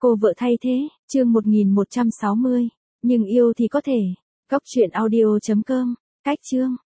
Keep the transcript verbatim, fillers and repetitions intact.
Cô vợ thay thế, chương một nghìn một trăm sáu mươi. Nhưng yêu thì có thể. Góc truyện audio chấm com. Cách chương.